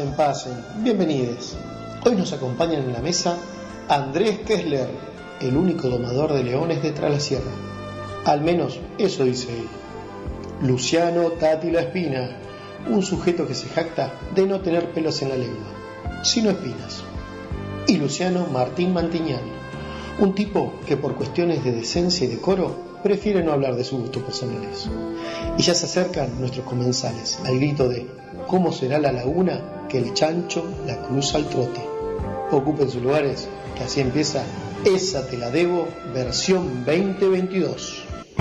pasen, bienvenidos. Hoy nos acompañan en la mesa Andrés Kessler, el único domador de leones de Traslasierra. Al menos eso dice él. Luciano Tati La Espina, un sujeto que se jacta de no tener pelos en la lengua, sino espinas. Y Luciano Martín Mantiñán, un tipo que por cuestiones de decencia y decoro prefiere no hablar de sus gustos personales. Y ya se acercan nuestros comensales al grito de ¿cómo será la laguna que el chancho la cruza al trote? Ocupen sus lugares, que así empieza Esa Te La Debo, versión 2022.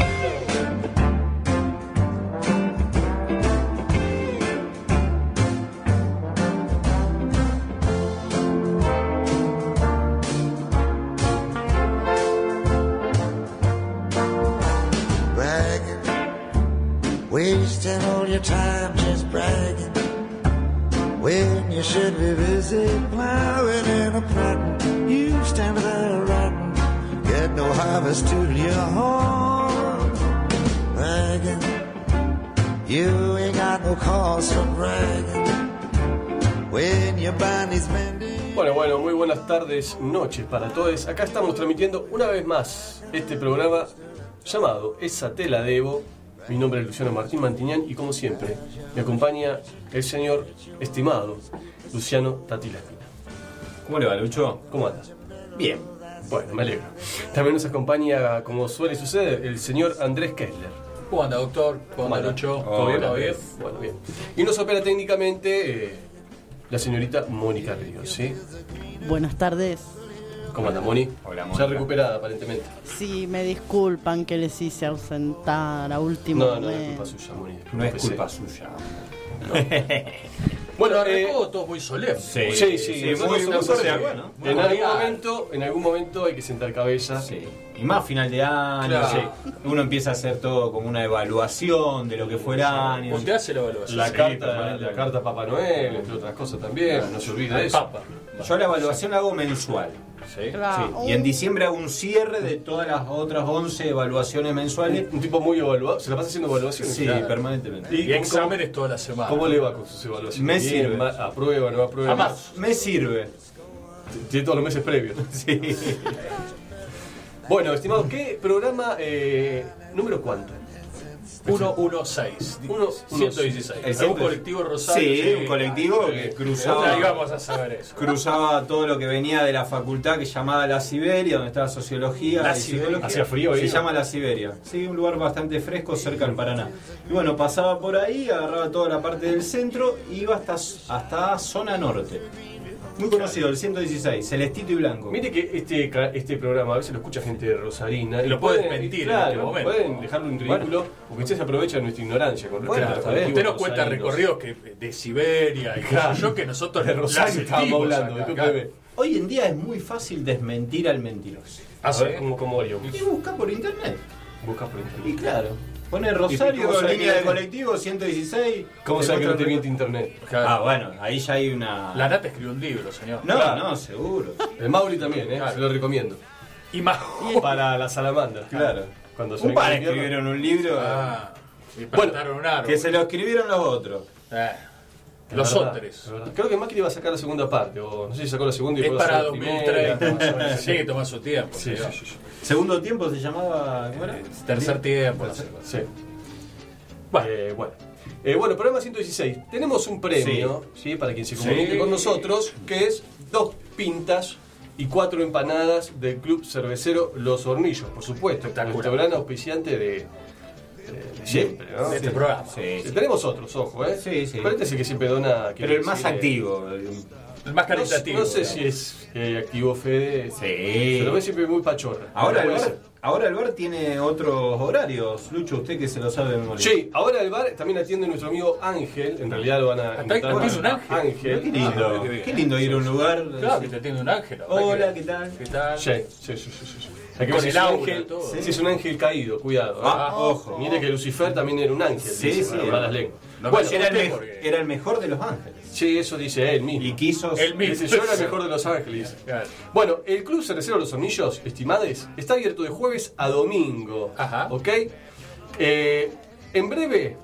Wasting all your time just bragging when you should be busy plowing and a plotting. You stand there rotten, get no harvest to your horn. Bragging, you ain't got no cause for bragging when your body's mending. Bueno, muy buenas tardes, noches para todos. Acá estamos transmitiendo una vez más este programa llamado Esa Te La Debo. Mi nombre es Luciano Martín Mantiñán y como siempre me acompaña el señor estimado Luciano Tati La Espina. ¿Cómo le va, Lucho? ¿Cómo andas? Bien. Bueno, me alegro. También nos acompaña, como suele suceder, el señor Andrés Kessler. ¿Cómo anda, doctor? ¿Cómo anda, Lucho? ¿Todo bien? ¿Todo bien? Bueno, bien. Y nos opera técnicamente la señorita Mónica Ríos, ¿sí? Buenas tardes. ¿Cómo anda, Moni? Hola, Mónica. Ya recuperada, aparentemente. Sí, me disculpan que les hice ausentar a último No es momento. culpa suya, Moni. No es culpa suya. Bueno, arrancó todo muy solemne. Sí, muy una cordial, bueno. muy En algún momento hay que sentar cabeza. Sí. Y más final de año. Claro. Sí. Uno empieza a hacer todo como una evaluación de lo que fue el año. Usted hace la evaluación. La Sí, carta a Papá Noel, entre otras cosas también, no se olvide de eso. Papa. Yo la evaluación la hago mensual. Sí. Claro. Sí. Y en diciembre hago un cierre de todas las otras 11 evaluaciones mensuales. Un tipo muy evaluado, se la pasa haciendo evaluaciones. Sí, Claro. permanentemente. Y exámenes toda la semana. ¿Cómo le va con sus evaluaciones? Me Bien, sirve. ¿Aprueba, no aprueba? A marzo. Me sirve. Tiene todos los meses previos. Sí. Bueno, estimados, ¿qué programa número cuánto? 116. 116. El Un colectivo Rosario. Sí, un colectivo que cruzaba. Ahí vamos a saber eso. Cruzaba todo lo que venía de la facultad que llamaba La Siberia, donde estaba sociología La y Siberia. psicología. ¿Hacía frío ahí, Se no? llama La Siberia. Sí, un lugar bastante fresco cerca del Paraná. Y bueno, pasaba por ahí, agarraba toda la parte del centro y iba hasta zona norte. Muy conocido, el 116, Celestito y Blanco. Mire que este programa a veces lo escucha gente de Rosarina. Lo y puede pueden- desmentir claro, en este momento. pueden dejarlo en ridículo, porque ustedes aprovechan de nuestra ignorancia con respecto Bueno, a los está bien. Usted nos colectivos cuenta rosarinos. recorridos que de Siberia y qué Claro. sé yo, que nosotros De la Rosario estábamos sentimos hablando, acá, discúlpeme. Hoy en día es muy fácil desmentir al mentiroso. A ver, ¿cómo haría? Y busca por internet. Buscas por internet. Y claro, pone Rosario, ¿cómo sabe línea que- de colectivo, 116. ¿Cómo sabe que no te miente internet? Claro. Ah, bueno, ahí ya hay una... La Nata escribió un libro, señor. No, Claro. no, seguro. El Mauri también, Claro. se lo recomiendo. Y más. Para la salamandra. Claro. Cuando se Un venga par el invierno. escribieron un libro Ah, y Bueno, plantaron un árbol. que se lo escribieron los otros. Los Es verdad, otros. es verdad. Creo que Macri iba a sacar la segunda parte, o no sé si sacó la segunda y Es después para sacó la 2030. primera, más o menos. Tiene que tomar su tiempo. Sí, señor. sí. Segundo tiempo se llamaba... ¿cómo era? Tercer tiempo. Sí. Bueno, programa 116. Tenemos un premio, ¿sí? Para quien se comunique Sí. con nosotros, que es 2 pintas y 4 empanadas del Club Cervecero Los Hornillos, por supuesto. Espectacular. Nuestro gran auspiciante de siempre, ¿no? De este programa. Sí, sí. Tenemos otros, ojo, ¿eh? Sí, sí. Pero este es el que siempre dona... Pero el más quiere decir, activo. El más caritativo. No sé digamos. si es activo Fede. Sí. Se lo ve siempre muy pachorra. Ahora Pero el bar tiene otros horarios. Lucho, usted que se lo sabe de memoria. Sí, ahora el bar también atiende nuestro amigo Ángel. En realidad lo van a Hasta ahí invitar tiene un ángel. Qué lindo. Qué lindo ir a un lugar. Claro, que te atiende un ángel. la verdad Hola, que- ¿qué tal? ¿Qué tal? Sí. Hay que Con ver si el es un aura, ángel, todo. si es un ángel caído, cuidado. Ah, ojo. Mire que Lucifer también era un ángel. Sí, dice, sí, para era. las lenguas. No Bueno, me Era el, usted, mejor, porque- era el mejor de los ángeles. sí, eso dice él mismo. Y quiso. Él mismo. Dice, yo era el mejor de los ángeles. Dice. Claro. Bueno, el Club Cervecero Los Hornillos, estimades, está abierto de jueves a domingo. Ajá. ¿Ok? En breve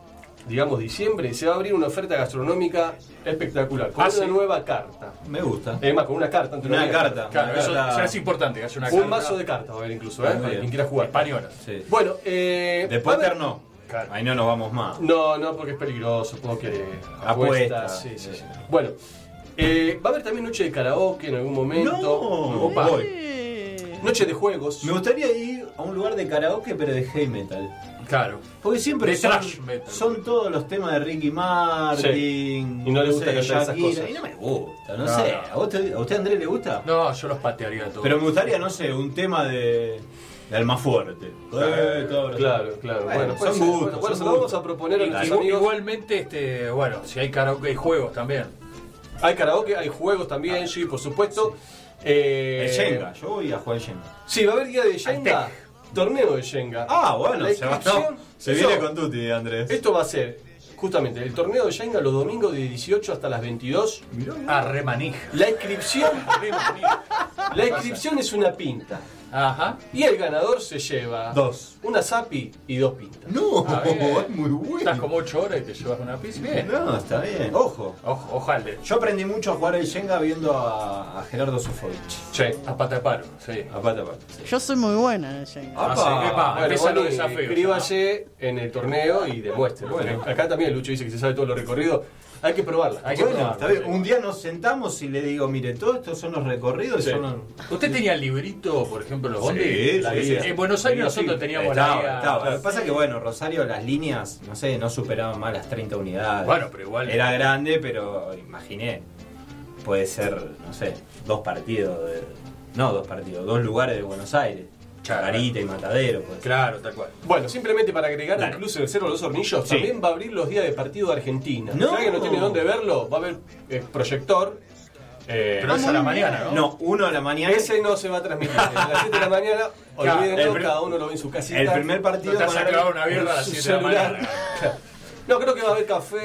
digamos, diciembre, se va a abrir una oferta gastronómica espectacular, con una nueva carta. Me gusta. Es más, con una carta. Una carta. Claro, Una eso carta. es importante, que haya una carta. Un mazo de cartas va a haber incluso, Muy para bien. quien quiera jugar. Española. Sí. Bueno, De va a póker haber- no. Claro. Ahí no nos vamos más. No, porque es peligroso, póker, Apuestas. Sí. Bueno, va a haber también noche de karaoke en algún momento. No. Opa. Voy. Noche de juegos. Me gustaría ir a un lugar de karaoke, pero de heavy metal. Claro. Porque siempre De trash metal. son todos los temas de Ricky Martin. Sí. Y no le gusta cantar esas Shakira, cosas. Y no me gusta, no No, sé. no. ¿A usted Andrés le gusta? No, yo los patearía todos. Pero me gustaría, no sé, un tema de Almafuerte. Claro. Bueno, puede son ser. gustos. Bueno, se lo vamos a proponer a nuestros amigos. Igualmente, bueno, si hay karaoke hay juegos también. Hay karaoke, hay juegos también, sí, por supuesto. El Shenga, yo voy a jugar Shenga. Sí, va a haber día de Shenga. Torneo de Shenga. Ah, bueno, La se va. inscripción- Se eso- viene con Tuti, Andrés. Esto va a ser justamente el torneo de Shenga los domingos de 18 hasta las 22. Remanija. La inscripción es una pinta. Ajá. Y el ganador se lleva Dos. una zapi y 2 pintas. No, Ah, bien. es muy bueno. Estás como 8 horas y te llevas una pizza. Bien. No, está bien. Ojo. Ojalá. Yo aprendí mucho a jugar el Shenga viendo a Gerardo Sofovich. Che. A pata de palo, sí. A pata a pata. sí. Yo soy muy buena en el Shenga. Ah, sí, epa, Bueno, empiezan los bueno, desafíos. inscríbase en el torneo y demuestre. Bueno, acá también Lucho dice que se sabe todo lo recorrido. Hay que probarla. Hay que Bueno, probarlo, está bien. sí. Un día nos sentamos y le digo, mire, todos estos son los recorridos. Sí. Son los... ¿Usted tenía el librito, por ejemplo, los bondis? Sí, La sí, guía. En Buenos Aires nosotros teníamos la guía. Estaba. Lo que pasa es que, bueno, Rosario, las líneas, no sé, no superaban más las 30 unidades. Bueno, pero igual. Era grande, pero imaginé. Puede ser, no sé, dos lugares de Buenos Aires. Chacarita y Matadero, pues. Claro, tal cual. Bueno, simplemente para agregar, Dale. incluso el Cerro de los Hornillos Sí. también va a abrir los días de partido de Argentina. No. Si alguien no tiene dónde verlo, va a haber proyector. Pero es a la mañana, ¿no? No, 1 de la mañana. Ese no se va a transmitir. A las 7 de la mañana, Claro, olvídenlo, el cada uno lo ve en su casita. El primer partido Te vas a clavar una en birra a las su 7 de la celular. mañana. No, creo que va a haber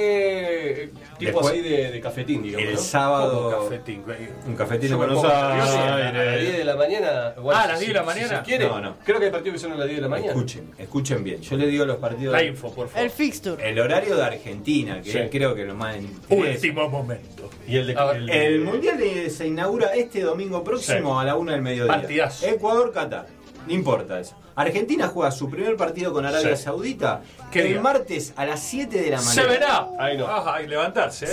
café tipo Después, así de cafetín, digamos. el ¿no? sábado. Como cafetín, güey. Un cafetín Yo de me Buenos pongo nervioso. A las 10 Aires. de la mañana. Bueno, Ah, a las 10 de la mañana. Si se quiere, No. creo que hay partidos que son a las 10 de la mañana. Escuchen bien. Yo le digo los partidos. La info, por favor. El fixture. El horario de Argentina, que Sí. creo que lo más interesa. Último momento. Y el de A ver, El mundial se inaugura este domingo próximo a la 1 del mediodía. Partidazo. Ecuador-Qatar. No importa eso. Argentina juega su primer partido con Arabia Sí. Saudita ¿Qué el día? martes a las 7 de la Se mañana. verá. Ahí no. Ajá, y levantarse, ¿eh?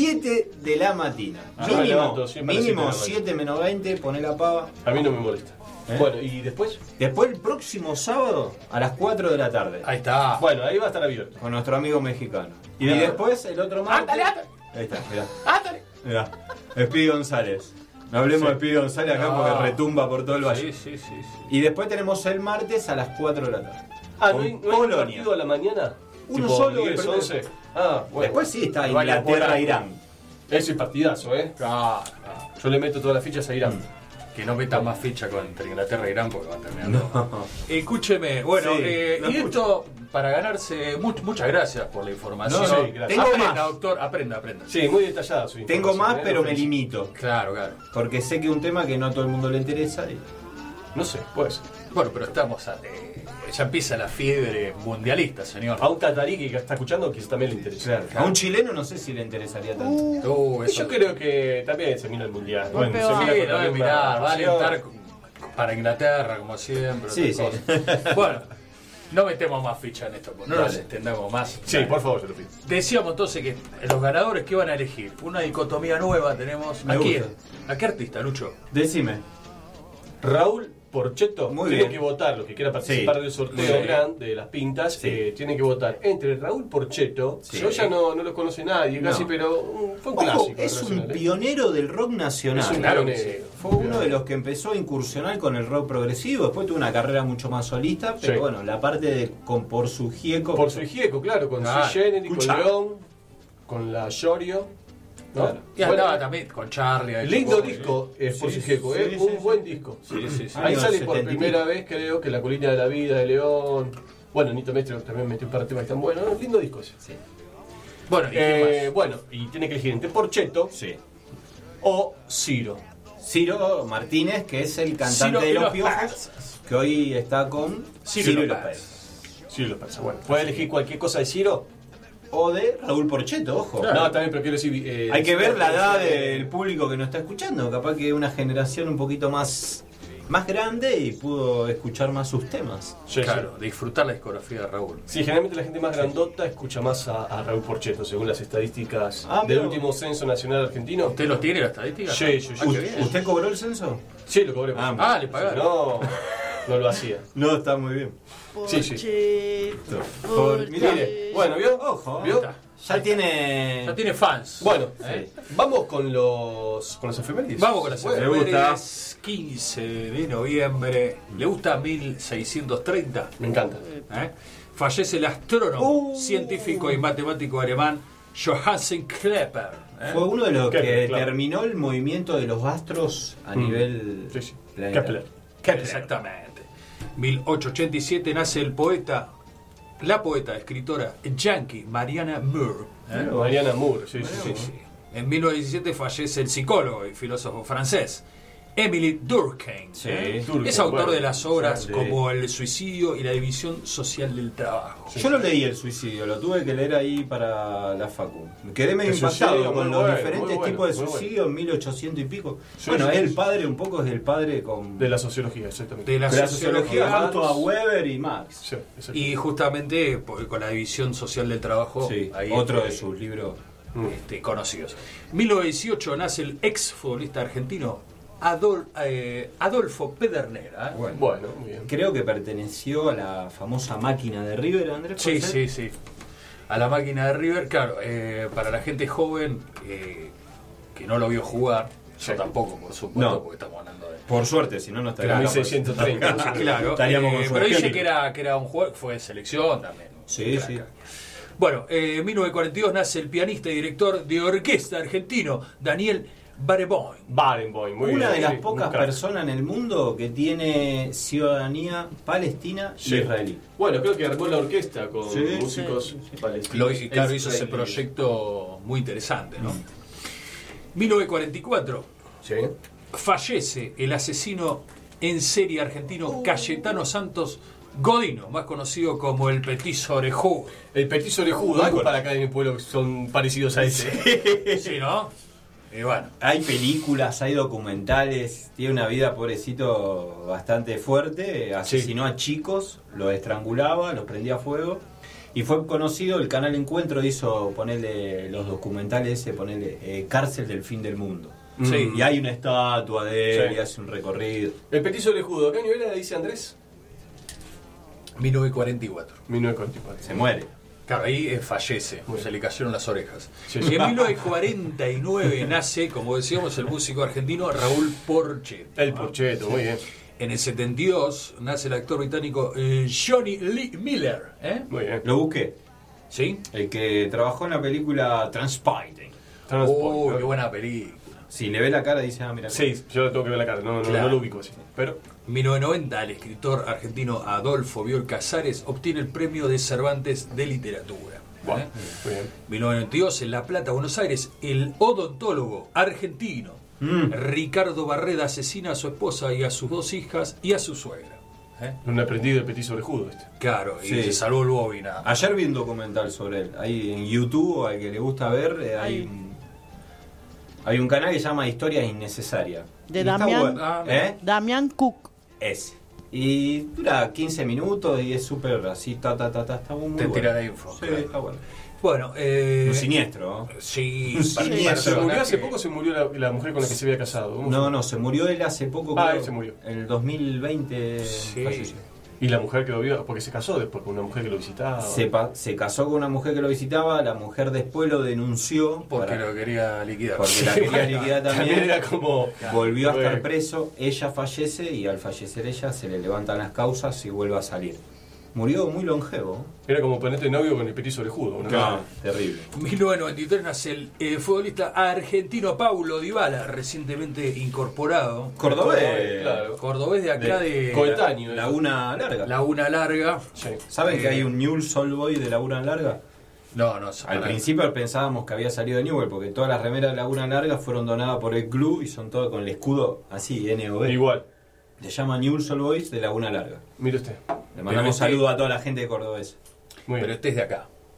7 de la mañana. Yo me Mínimo, levanto siempre a las 7 de la mañana. 7 menos 20, poné la pava. A mí no me molesta. ¿Eh? Bueno, y después. Después el próximo sábado a las 4 de la tarde. Ahí está. Bueno, ahí va a estar abierto. Con nuestro amigo mexicano. Y Bien. después el otro martes. Ándale, ándale. Ahí está, mirá. Ándale. Mirá. Speedy González. No hablemos de Speedy González acá No. porque retumba por todo el valle. Sí. Y después tenemos el martes a las 4 de la tarde. Ah, Con ¿no hay un Polonia. partido a la mañana? Uno Tipo solo, 10, el primero. 11. Ah, bueno. Después sí está Vale, Inglaterra-Irán. Ese es partidazo, ¿eh? Claro. Yo le meto todas las fichas a Irán. Que no metan más ficha contra Inglaterra e Irán porque van a terminar. No. Escúcheme, bueno, Sí, lo y esto para ganarse, muchas gracias por la información. No, sí, gracias. Tengo Aprenda, más. doctor, aprenda. Sí, muy detallada su información. Tengo más, ¿eh? pero No me fue- limito. Claro. Porque sé que es un tema que no a todo el mundo le interesa. No sé, pues. Bueno, pero estamos ya empieza la fiebre mundialista, señor. A un catarí que está escuchando, quizás también le interesa. A un chileno no sé si le interesaría tanto. Y Eso yo creo que también se mira el mundial. Golpe se bajo. mira sí, con lo la voy a misma mirar, va a pasión. alentar para Inglaterra, como siempre. Sí, otras sí. cosas. Bueno, no metemos más ficha en esto, no nos Dale. extendamos más. Sí, por favor, se lo pido. Decíamos entonces que los ganadores que van a elegir, una dicotomía nueva tenemos. Me ¿A quién? gusta. ¿A qué artista, Lucho? Decime. Raúl Porchetto Muy tiene bien. que votar, los que quieran participar Sí. del sorteo Sí. grande de las pintas, Sí. tienen que votar entre Raúl Porchetto, Sí. yo ya no lo conoce nadie casi, No. pero fue un Ojo, clásico. es un nacional, ¿eh? pionero del rock nacional. Es un Claro que pionero. Fue uno de los que empezó a incursionar con el rock progresivo. Después tuvo una carrera mucho más solista, pero Sí. bueno, la parte de con Por su Gieco. Por su Gieco, claro, con Claro. Sui Generis, con Escuchá. León, con la Llorio. ¿no? Claro. Y Bueno, andaba también con Charlie. ahí lindo tocó, disco es Por Sí, su Gieco, sí, ¿eh? sí, Un sí. buen disco. Sí. Ahí Años sale por 70 y primera pico. vez, creo, que La Colina de la Vida de León. Bueno, Nito Mestre también metió un par de temas que están buenos. ¿no? Lindo disco ese. Sí. Bueno, ¿y quién más? Bueno, y tiene que elegir entre Porchetto Sí. o Ciro. Ciro Martínez, que es el cantante Ciro de y Los los Piojos, Persas. que hoy está con Ciro y los Persas. Ciro lo pasa. Bueno, ¿puede elegir cualquier cosa de Ciro? o de Raúl Porchetto, ojo. No, también, pero quiero decir... Hay que ver la edad del público que nos está escuchando. Capaz que una generación un poquito más grande y pudo escuchar más sus temas. Sí, Claro, disfrutar la discografía de Raúl. Sí, generalmente la gente más grandota escucha más a Raúl Porchetto, según las estadísticas del mira. último censo nacional argentino. ¿Usted lo tiene la estadística? Sí, sí, sí. Ah, qué bien. ¿Usted cobró el censo? Sí, lo cobré. Ah, le pagaron. No, no lo hacía. No, está muy bien. Sí, sí. Porchetto. Mire, bueno, ¿vio? Ojo, ¿Vio? ya tiene... Ya tiene fans. Bueno, ¿Eh? vamos con los efemérides. Vamos con las Bueno, efemérides. 15 de noviembre. ¿Le gusta 1630? me encanta. ¿Eh? Fallece el astrónomo, científico y matemático alemán Johannes Kepler. ¿eh? Fue uno de los Kepler, que claro. terminó el movimiento de los astros a nivel Sí, sí. planetario. Kepler. Exactamente. 1887 nace la poeta, escritora yankee Mariana Moore. ¿eh? Mariana Moore, sí, sí, sí. Sí. En 1917 fallece el psicólogo y filósofo francés Émile Durkheim. Sí, Durkheim, Es autor bueno, de las obras sí. como El suicidio y la división social del trabajo. Yo lo leí, El suicidio, lo tuve que leer ahí para la facu. Me quedé medio El impactado suicidio, con muy los bueno, diferentes muy bueno, tipos de muy bueno. suicidio en 1800 y pico. Sí, Bueno, sí, es el sí. padre, un poco es el padre con... De la sociología, exactamente. De la de la sociología sociología junto a Weber y Marx. Sí, exacto. y justamente con la división social del trabajo. Sí, ahí otro de sus libros. conocidos. 1908 nace el ex futbolista argentino Adolfo Pedernera. ¿eh? Bueno, muy bien. Creo que perteneció a la famosa máquina de River, Andrés. ¿puede Sí, ser? sí, sí. A la máquina de River, claro, para la gente joven que no lo vio jugar, yo tampoco, por supuesto, No. porque estamos hablando de... Por suerte, si no, no estaría Claro, acá, pues. 1630. Claro, Estaríamos con su pero dice espíritu. que era un jugador, fue de selección también. Sí, Crack. sí. Bueno, en 1942 nace el pianista y director de orquesta argentino Daniel Barenboim. Barenboim, muy Una bien. de las sí, pocas un crack. personas en el mundo que tiene ciudadanía palestina y Sí. israelí. Bueno, creo que armó la orquesta con Sí, músicos palestinos. Y claro, hizo ese israelíes. proyecto muy interesante, ¿no? 1944 Sí. fallece el asesino en serie argentino Cayetano Santos Godino, más conocido como el Petiso Orejudo. El petiso orejudo, algo para acá en mi pueblo que son parecidos a ese. Sí, ¿no? Y bueno, Hay películas, hay documentales, tiene una vida, pobrecito, bastante fuerte. Asesinó a chicos, los estrangulaba, los prendía a fuego. Y fue conocido, el canal Encuentro hizo ponerle los documentales ese, ponerle Cárcel del Fin del Mundo. sí. Y hay una estatua de él Sí. y hace un recorrido. El petiso orejudo, ¿qué nivel era, dice Andrés? 1944. 1944. Se muere. Claro, ahí fallece, se le cayeron las orejas. Sí, Y sí. en 1949 nace, como decíamos, el músico argentino Raúl Porchetto. El Porchetto, muy bien. En el 72 nace el actor británico Johnny Lee Miller. ¿eh? Muy bien. Lo busqué. ¿Sí? El que trabajó en la película Transpiring. Oh, qué buena película. Si le ve la cara dice, ah, mira. Sí, yo tengo que ver la cara, no, Claro. no lo ubico así. Pero, 1990, el escritor argentino Adolfo Biol Casares obtiene el premio de Cervantes de Literatura. bueno, ¿eh? muy bien. 1992, en La Plata, Buenos Aires, el odontólogo argentino Ricardo Barreda asesina a su esposa y a sus dos hijas y a su suegra. ¿eh? Un aprendido de petiso orejudo este. Claro, y Sí. se salvó el bobina. Ayer vi un documental sobre él. Ahí en YouTube, al que le gusta ver, hay un canal que se llama Historias Innecesarias. De Y está Damián. bueno. Ah, ¿Eh? Damián Cook. Ese. Y dura 15 minutos y es súper así, está muy Te bueno. tira la info, Sí, claro. está bueno. Bueno, Un siniestro, ¿no? sí, Un para- siniestro. para ¿Se murió personaje- hace poco o se murió la mujer con la que se había casado? ¿Cómo No, fue? no, se murió él hace poco. Ah, creo. él se murió. En el 2020 Sí. falleció. Y la mujer quedó viva, porque se casó después con una mujer que lo visitaba. Se casó con una mujer que lo visitaba, la mujer después lo denunció porque para- lo quería liquidar. porque la quería liquidar También también. era como... Volvió a estar Bueno. preso, ella fallece y al fallecer ella se le levantan las causas y vuelve a salir. Murió muy longevo. Era como ponerte novio con el petiso orejudo. una cosa. Terrible. 1993 nace el futbolista argentino Paulo Dybala, recientemente incorporado. Cordobés. Claro. Cordobés de acá de Coetáneo. Laguna Larga. Laguna Larga. Sí. ¿Saben que hay un Newell's Old Boy de Laguna Larga? No, Al para- principio pensábamos que había salido de Newell porque todas las remeras de Laguna Larga fueron donadas por el club y son todas con el escudo así, NOB. Igual. Se llama Newell's Old Boys de Laguna Larga. Mire usted. Le mandamos Pero saludos a toda la gente de Cordobés. Muy Pero bien. este es de acá.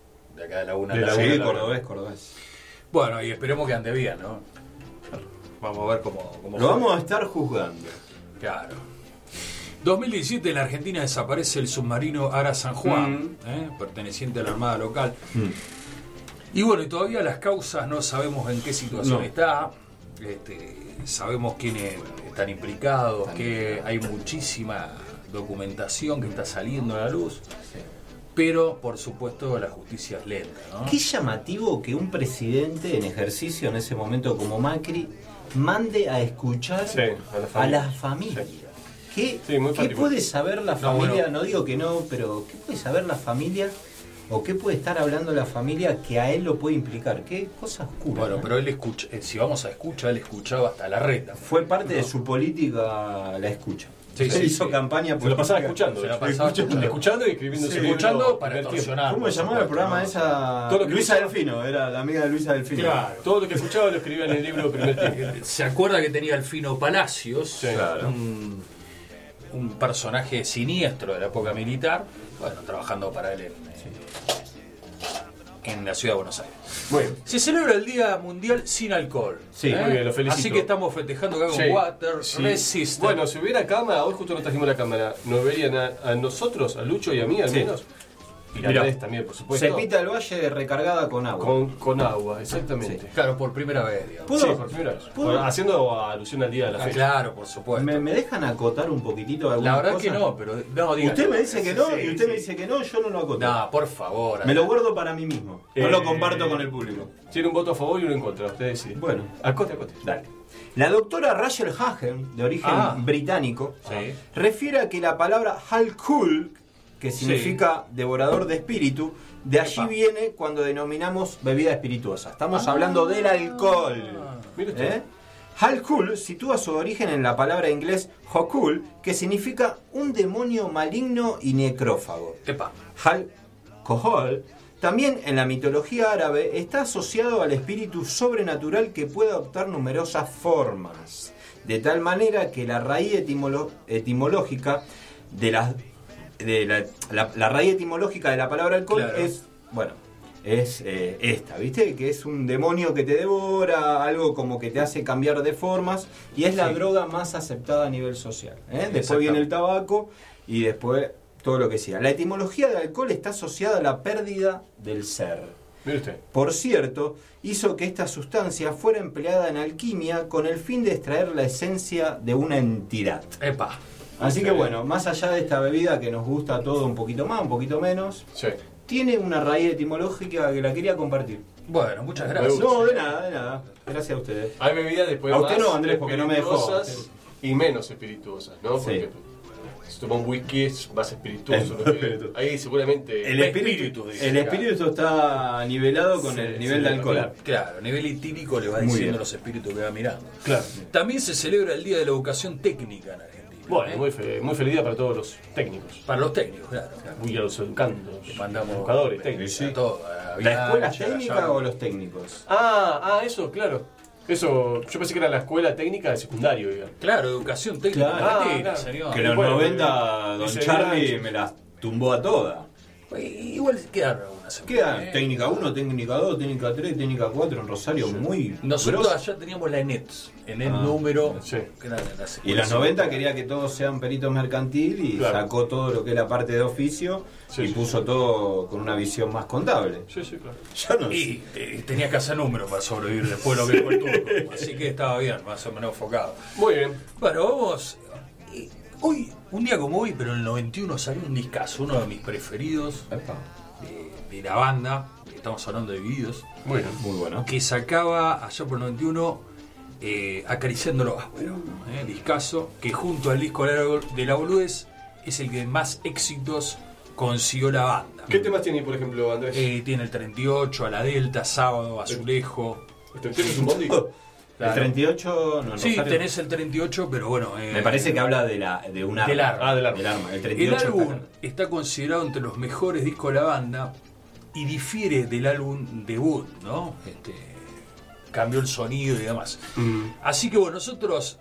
de acá de Laguna. De La Laguna, Sierra. cordobés. Bueno, y esperemos que ande bien, ¿no? Vamos a ver cómo Lo fue. vamos a estar juzgando. Claro. 2017 en la Argentina desaparece el submarino Ara San Juan, perteneciente a la Armada local. Y bueno, y todavía las causas no sabemos en qué situación No. está. Sabemos quiénes están implicados, que hay muchísima documentación que está saliendo a la luz. Pero, por supuesto, la justicia es lenta, ¿no? Qué llamativo que un presidente en ejercicio en ese momento como Macri mande a escuchar Sí, a la familia. ¿Qué, Sí, muy qué particular. puede saber la No, familia? bueno. No digo que no, pero ¿qué puede saber la familia? ¿O qué puede estar hablando la familia que a él lo puede implicar? ¿Qué cosa oscura? Bueno, ¿no? pero él escucha, si vamos a escuchar, él escuchaba hasta la reta. Fue parte de su política la escucha. Sí, Él sí, hizo sí. campaña Se lo pasaba política. escuchando. Se la pasaba escuchando y escribiendo Sí, ese libro escuchando para primer tiempo. extorsionar. ¿Cómo se llamaba el programa esa? Todo lo que Luisa escuchaba. Delfino, era la amiga de Luisa Delfino. Claro. Todo lo que escuchaba lo escribía en el libro primer tiempo. ¿Se acuerda que tenía el Fino Palacios? Sí. Claro. Un personaje siniestro de la época militar, bueno, trabajando para él en la ciudad de Buenos Aires. Muy bien. Se celebra el Día Mundial sin alcohol. Sí, muy bien, lo felicito. Así que estamos festejando acá con Sí, Water sí. Resistant. Bueno, si hubiera cámara, hoy justo no trajimos la cámara, nos verían a nosotros, a Lucho y a mí al Sí. menos. Y a Mirá. Andrés también, por supuesto. Cepita del Valle recargada con agua. Con agua, exactamente. Claro, por primera vez, digamos. ¿Puedo? Sí, por primera vez. ¿Puedo? Haciendo alusión al día de la Ah, fecha. claro, por supuesto. ¿Me dejan acotar un poquitito algunas La verdad cosas? que no, pero no, diga. Usted me dice que no Sí, y usted sí. me dice que no, yo no lo acoto. No, por favor. Me lo guardo para mí mismo. No lo comparto con el público. Tiene un voto a favor y uno en contra, usted decide. Bueno, Acote. dale. La doctora Rachel Hagen, de origen británico, Sí. refiere a que la palabra alcohol, que significa devorador de espíritu, de allí Epa. viene cuando denominamos bebida espirituosa. Estamos hablando del alcohol. Mire usted. Alcohol sitúa su origen en la palabra inglés hokul, que significa un demonio maligno y necrófago. Epa. Alcohol, también en la mitología árabe, está asociado al espíritu sobrenatural que puede adoptar numerosas formas, de tal manera que la raíz etimológica de la raíz etimológica de la palabra alcohol Claro. es esta, ¿viste? Que es un demonio que te devora, algo como que te hace cambiar de formas, y es la droga más aceptada a nivel social. Después viene el tabaco y después todo lo que sea. La etimología del alcohol está asociada a la pérdida del ser. Mire usted. Por cierto, hizo que esta sustancia fuera empleada en alquimia con el fin de extraer la esencia de una entidad. Epa. Así Sí. que bueno, más allá de esta bebida que nos gusta todo un poquito más, un poquito menos, Sí. tiene una raíz etimológica que la quería compartir. Bueno, muchas gracias. No, de nada, de nada. Gracias a ustedes. Hay bebidas después A usted más no, Andrés, porque no me dejó. espirituosas y menos espirituosas, ¿no? Sí. Porque si toma un whisky es más espirituoso. lo que- ahí seguramente... El espíritu está nivelado con el nivel de alcohol. Claro, a nivel etílico le va Muy diciendo bien. los espíritus que va mirando. Claro. También se celebra el Día de la Educación Técnica en Argentina. Bueno, ¿eh? muy feliz día para todos los técnicos. Para los técnicos, claro. Muy a los educandos. Le mandamos educadores técnicos. a todos, a ¿La escuela Bianchi, a técnica Gallardo. o los técnicos? Eso, claro. Eso, yo pensé que era la escuela técnica de secundario, digamos. Claro, educación técnica Claro. argentina, claro. señor. Que en los Bueno, 90 Don ese Charlie gancho. me las tumbó a todas. Igual quedaron algunas. Queda ¿eh? técnica 1, técnica 2, técnica 3, técnica 4 en Rosario, muy Nosotros grosso. allá teníamos la ENET, en el número. Sí. Que era la Y en los escuela 90 secundaria. quería que todos sean peritos mercantil y Claro. sacó todo lo que es la parte de oficio Sí, y sí. puso todo con una visión más contable. Sí, sí, claro. Yo no sé. Y tenía que hacer números para sobrevivir después de lo que fue el turco. Así que estaba bien, más o menos enfocado. Muy bien. Bueno, vamos. Hoy, un día como hoy, pero en el 91 salió un discazo, uno de mis preferidos de la banda. Estamos hablando de Divididos. Bueno. Muy bueno. Que sacaba allá por el 91 Acariciando lo áspero, discazo que junto al disco de la boludez es el que más éxitos consiguió la banda. ¿Qué temas tiene, por ejemplo, Andrés? Tiene el 38, A la Delta, Sábado, Azulejo. ¿Este es un bondi? El 38 no, Sí, Rosario. tenés el 38, pero bueno. Me parece que habla de un arma. Del arma. Ah, del arma. Del arma. El El 38 álbum está considerado entre los mejores discos de la banda y difiere del álbum debut, ¿no? Cambió el sonido y demás. Así que bueno, nosotros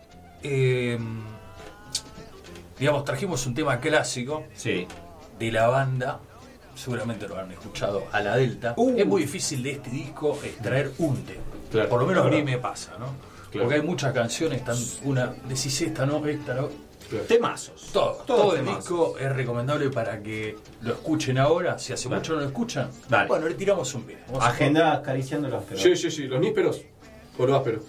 digamos trajimos un tema clásico Sí. de la banda seguramente lo han escuchado, a la Delta. Es muy difícil de este disco extraer un tema. Claro, por lo menos a claro. mí me pasa, ¿no? Claro. Porque hay muchas canciones, una decís esta no, esta no. Temazos. Todo el temazos. disco es recomendable para que lo escuchen ahora. Si hace mucho no lo escuchan, Dale. bueno, le tiramos un video. Vamos a- Agenda acariciando los pelos. Sí, los nísperos o los ásperos.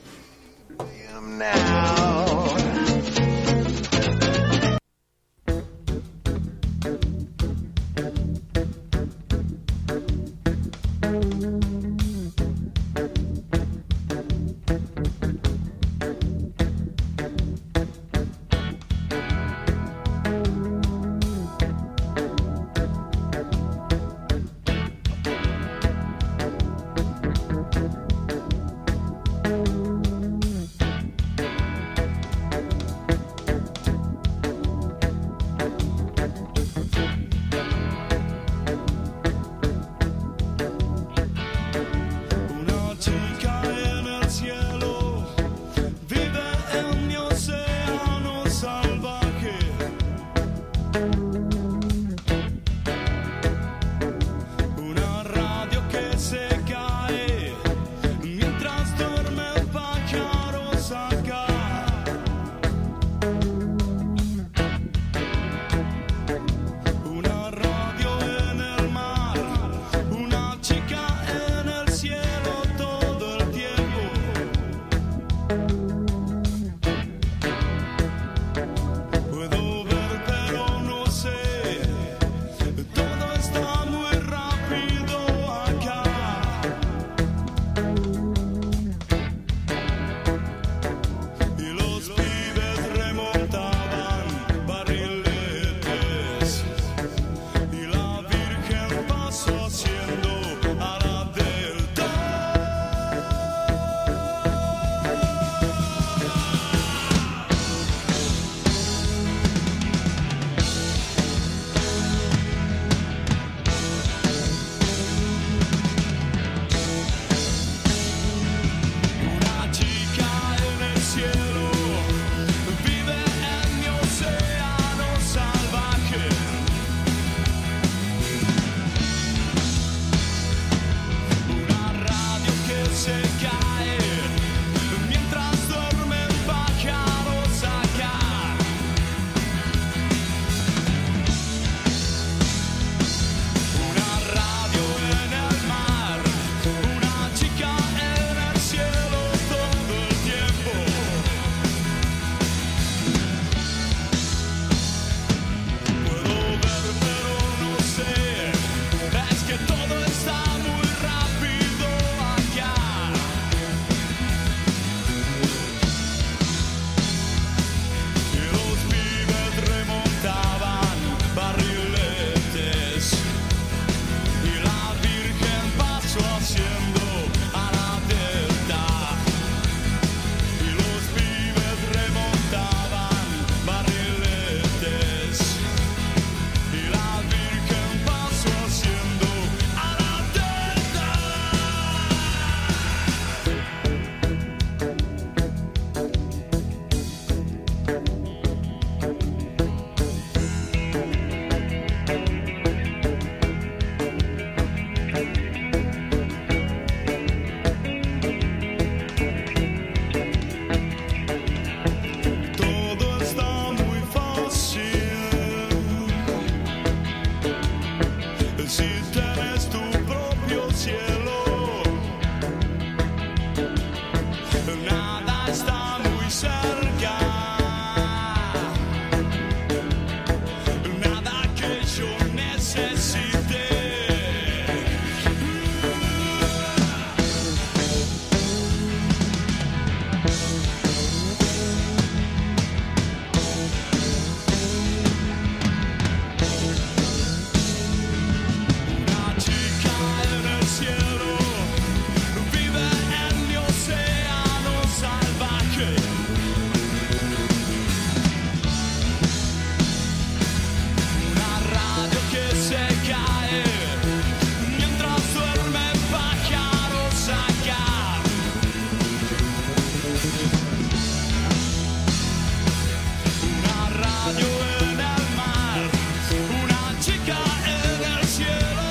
Una chica en el cielo vive en mi océano salvaje. Una radio que se cae mientras duermen pájaros acá. Una radio en el mar, una chica en el cielo todo el tiempo. Puedo ver pero no sé, todo está muy rápido acá. Y los pibes remontaban barriletes. Y la Virgen pasó haciendo a la Delta. Una chica en el cielo vive en mi océano salvaje. Una radio que se cae mientras duermen pájaros acá. Una radio en el mar, una chica en el cielo todo el tiempo. Puedo ver pero no sé, es que todo está muy rápido acá. Y los pibes remontaban barriletes. Y la Virgen pasó haciendo a la Delta. Y los pibes remontaban barriletes. Y la Virgen pasó haciendo a la Delta. Todo está muy fácil si tienes tu propio cielo. Nada está muy cerca, nada que yo necesite. Una chica en el cielo vive en mi océano salvaje. Una radio que se cae mientras duermen pájaros acá. Una radio en el mar, una chica en el cielo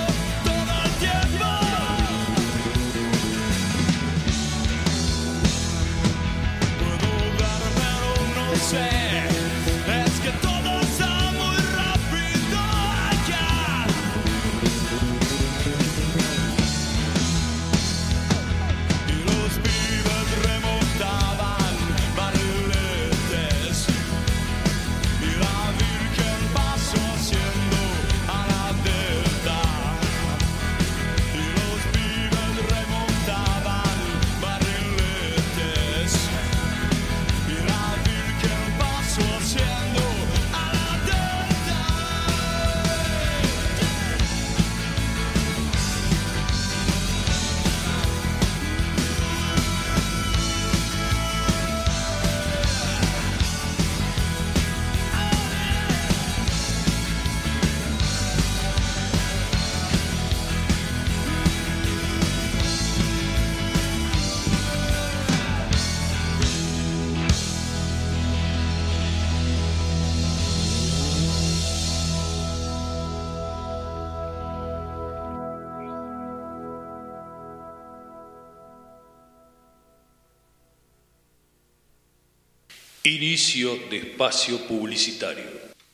Inicio de espacio publicitario.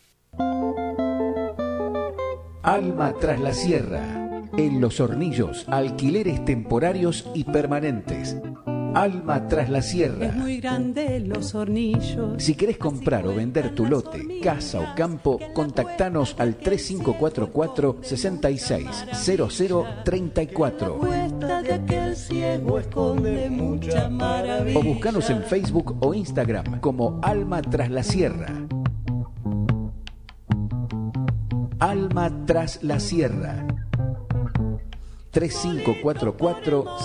Alma tras la sierra. En Los Hornillos, alquileres temporarios y permanentes. Alma tras la sierra. Es muy grande Los Hornillos. Si querés comprar o vender tu lote, casa o campo, contactanos al 3544 660034 Cuesta de aquel ciego esconde mucha maravilla. o buscanos en Facebook o Instagram como Alma tras la sierra. Alma tras la sierra. 3544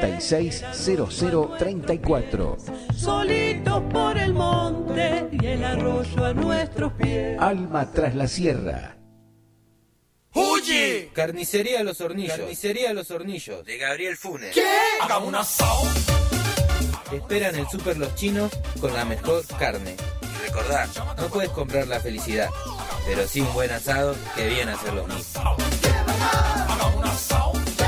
660034 Solitos por el monte y el arroyo a nuestros pies. Alma tras la sierra. ¡Oye! Carnicería Los Hornillos. Carnicería Los Hornillos. De Gabriel Funes. ¿Qué? Hagamos un asado. Te esperan el Super Los Chinos con la mejor carne. Y recordá, no puedes comprar la felicidad, pero sí un buen asado que viene a ser lo mismo. Hagamos un asado.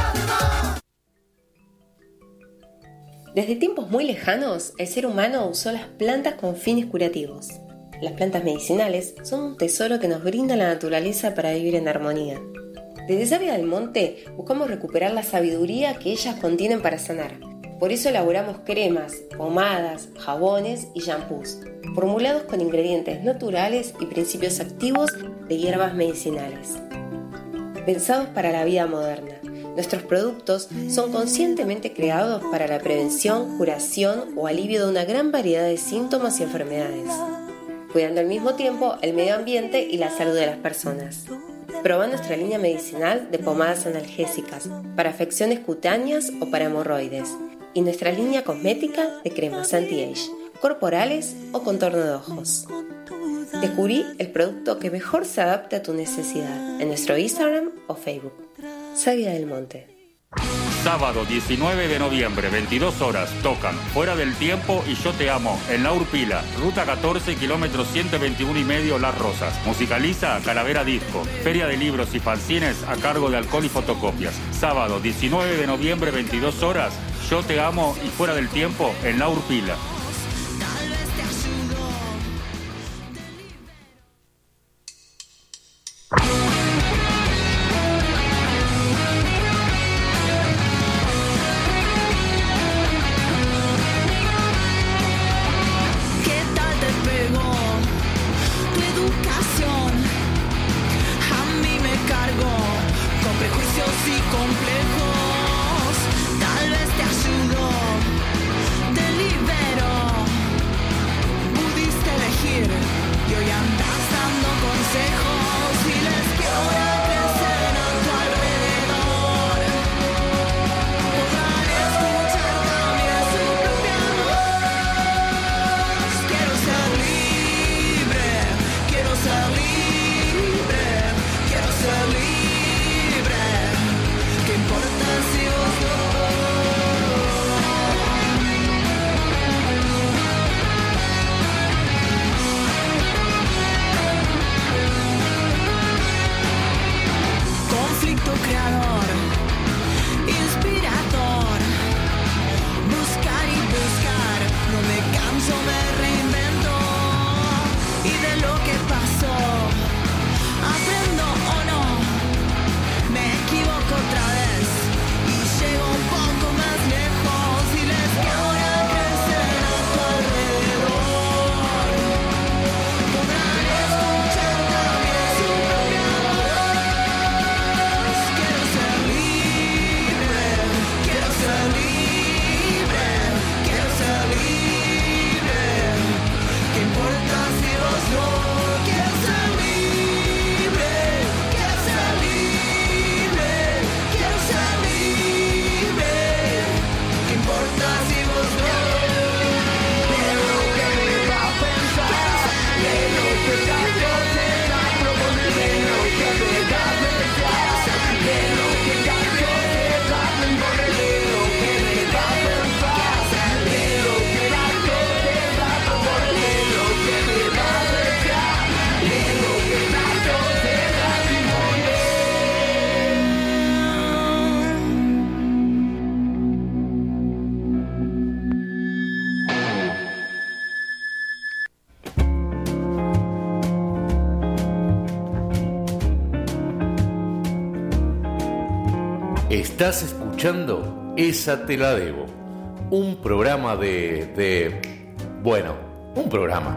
Desde tiempos muy lejanos, el ser humano usó las plantas con fines curativos. Las plantas medicinales son un tesoro que nos brinda la naturaleza para vivir en armonía. Desde Sabia del Monte buscamos recuperar la sabiduría que ellas contienen para sanar. Por eso elaboramos cremas, pomadas, jabones y shampoos, formulados con ingredientes naturales y principios activos de hierbas medicinales. Pensados para la vida moderna, nuestros productos son conscientemente creados para la prevención, curación o alivio de una gran variedad de síntomas y enfermedades, cuidando al mismo tiempo el medio ambiente y la salud de las personas. Proba nuestra línea medicinal de pomadas analgésicas para afecciones cutáneas o para hemorroides y nuestra línea cosmética de cremas anti-age, corporales o contorno de ojos. Descubrí el producto que mejor se adapte a tu necesidad en nuestro Instagram o Facebook. Sabia del Monte. Sábado 19 de noviembre, 22 horas, tocan Fuera del Tiempo y Yo Te Amo, en La Urpila, ruta 14, kilómetro 121,5 Las Rosas. Musicaliza Calavera Disco. Feria de libros y fanzines a cargo de Alcohol y Fotocopias. Sábado 19 de noviembre, 22 horas, Yo Te Amo y Fuera del Tiempo, en La Urpila. Complejos, tal vez te ayudo, te libero. Estás escuchando Esa Te La Debo, un programa un programa.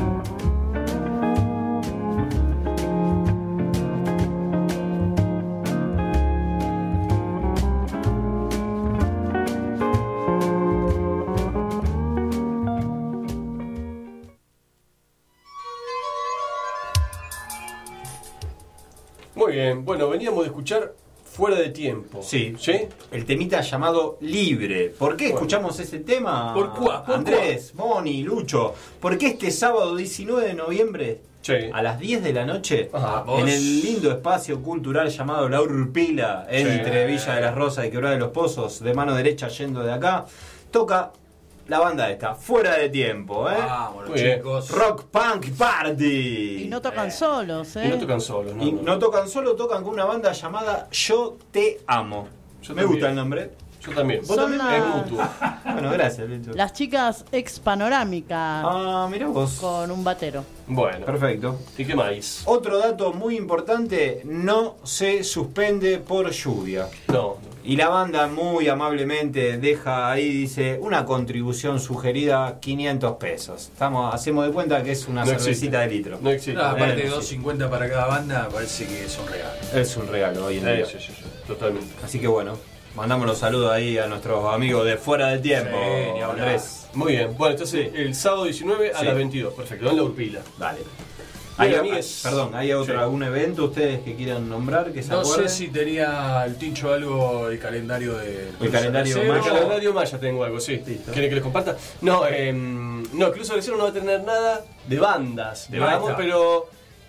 Muy bien, bueno, veníamos de escuchar Fuera de Tiempo. Sí. El temita llamado Libre. ¿Por qué escuchamos ese tema? ¿Por Andrés, Moni, Lucho. Porque este sábado 19 de noviembre, a las 10 de la noche, en el lindo espacio cultural llamado La Urpila, entre Villa de las Rosas y Quebrada de los Pozos, de mano derecha yendo de acá, toca la banda esta, Fuera de Tiempo, Vámonos, chicos. Rock Punk Party. Y no tocan solos, Y no tocan solos, Y no tocan solo, tocan con una banda llamada Yo Te Amo. Me gusta el nombre. Yo también. ¿Vos Son también? las- Es mutuo. Bueno, gracias, Lito. Las chicas ex Panorámica. Ah, mirá vos. Con un batero. Bueno. Perfecto. ¿Y qué más? Otro dato muy importante, no se suspende por lluvia. No. Y la banda muy amablemente deja ahí, dice, una contribución sugerida, 500 pesos. Hacemos de cuenta que es una No cervecita existe. de litro. No existe. Aparte de no 2.50 para cada banda, parece que es un regalo. Es un regalo hoy en día. Sí, totalmente. Así que bueno, mandamos los saludos ahí a nuestros amigos de Fuera del Tiempo, Sí, ni hablar. Andrés. Muy bien, bueno, entonces el sábado 19 a Sí. las 22, perfecto, en La Urpila. Dale. Bien, ¿Hay, amigues. perdón, ¿hay algún evento ustedes que quieran nombrar que se No acuerden? sé si tenía el Tincho algo del calendario de... El calendario El maya. calendario maya tengo algo, sí. ¿Quieren que les comparta? No, Cruz Salesiano no va a tener nada de bandas, digamos, Basta. pero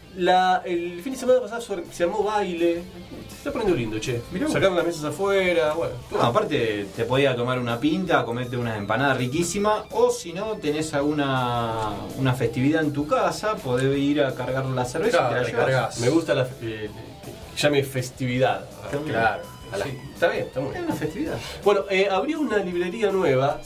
el fin de semana pasado se armó baile. Se está poniendo lindo, che. Mirá vos. Sacaron las mesas afuera, bueno. todo. No, aparte te podía tomar una pinta, comerte unas empanadas riquísimas, o si no tenés una festividad en tu casa, podés ir a cargar la cerveza Claro, y te la recargás. llevas. Me gusta que llame festividad. Claro. Sí. Está bien, está muy bien. Es una festividad. Bueno, abrió una librería nueva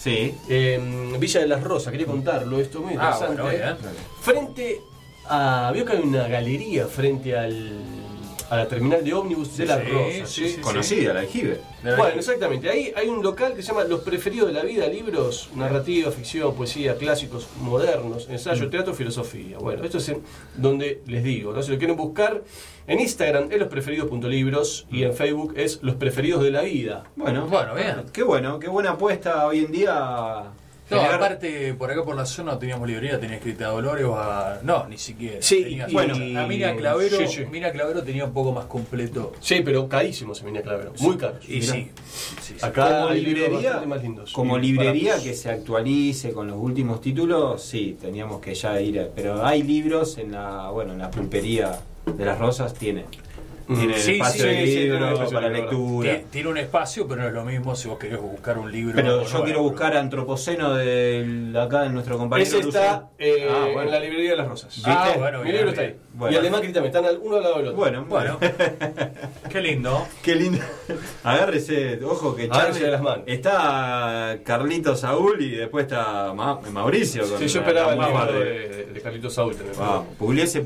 en Villa de las Rosas, quería contarlo, esto muy interesante. bueno, bien. Frente a. Vio que hay una galería frente a la terminal de ómnibus de las Rosas. ¿sí? Conocida, la aljibe. Bueno, exactamente. Ahí hay un local que se llama Los Preferidos de la Vida, libros, narrativa, ficción, poesía, clásicos, modernos, ensayo, teatro, filosofía. Bueno, esto es donde les digo, ¿no? Si lo quieren buscar, en Instagram es lospreferidos.libros y en Facebook es Los Preferidos de la Vida. Bueno, bien. Qué buena apuesta hoy en día. No, generar- aparte, por acá por la zona no teníamos librería, tenía escrita Dolores no, ni siquiera. Sí, Tenía- y- bueno, a Mina Clavero, Sí, sí. Mina Clavero tenía un poco más completo. Sí, pero carísimos se viene Clavero, muy caros. Y sí. Acá como hay libros librería, bastante más lindos. como Y librería baratos. que se actualice con los últimos títulos, sí, teníamos que ya ir. Pero hay libros en la pulpería de las Rosas, tiene el espacio de libros para lectura. Tiene un espacio, pero no es lo mismo si vos querés buscar un libro. Pero yo bueno, quiero buscar Antropoceno acá de nuestro compañero Ese está Luciano. en la librería de las Rosas. Ah, bueno, Mi bien, libro está bien. ahí. Bueno. Y el de Macri también, están uno al lado del otro. Bueno. Qué lindo. Qué lindo. Agárrese, ojo que Agárrese Charlie de las manos. está Carlito Saúl y después está Mauricio. Sí, yo esperaba el libro de Carlitos Saúl también. Vamos, puliese.